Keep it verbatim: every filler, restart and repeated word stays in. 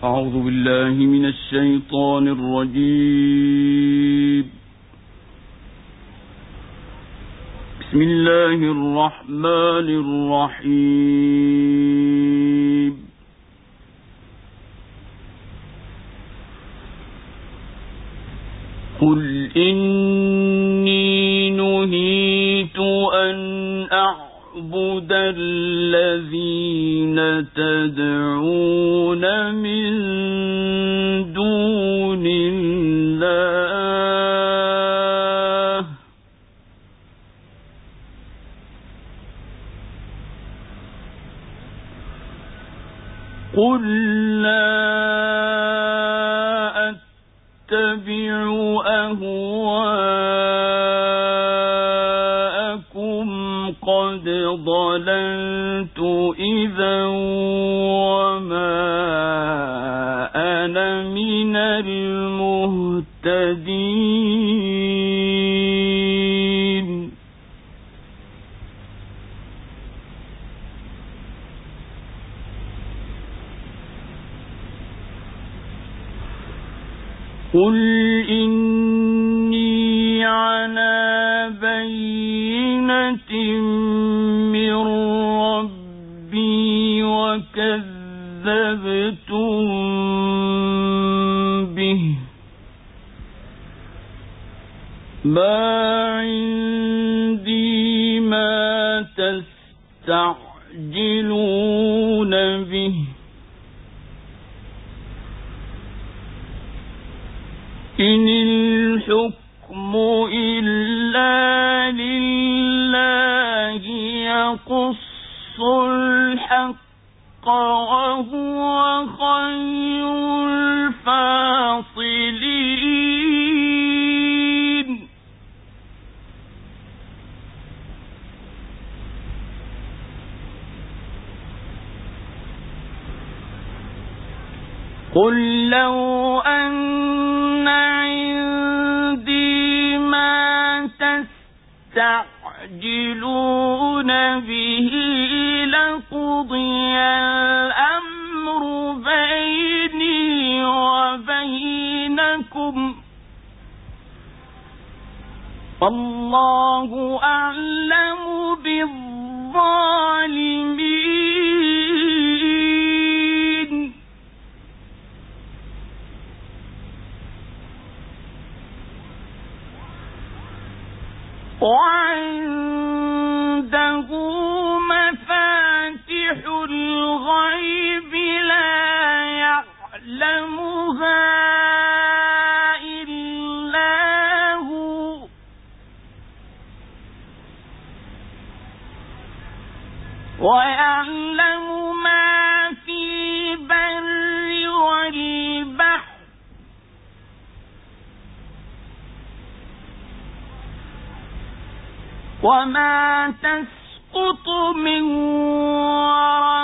أعوذ بالله من الشيطان الرجيم. بسم الله الرحمن الرحيم. قل إني نهيت أن أعبد الذين تدعون من دون الله قل لا أتبع أهواءكم قد ضللت إذا وما أنا من المهتدين. قل إني على بينة من ربي وكذبتم به ما عندي ما تستعجلون به إن الحكم إلا لله يقص الحق وهو خير الفاصلين. قل لو أن عندي ما تستعجلون به لقضي الأمر بيني وبينكم والله أعلم بالظالمين. وعنده مفاتح الغيب لا يعلمها إلا هو ويعلم ما في البر والبحر وما تسقط من ورقة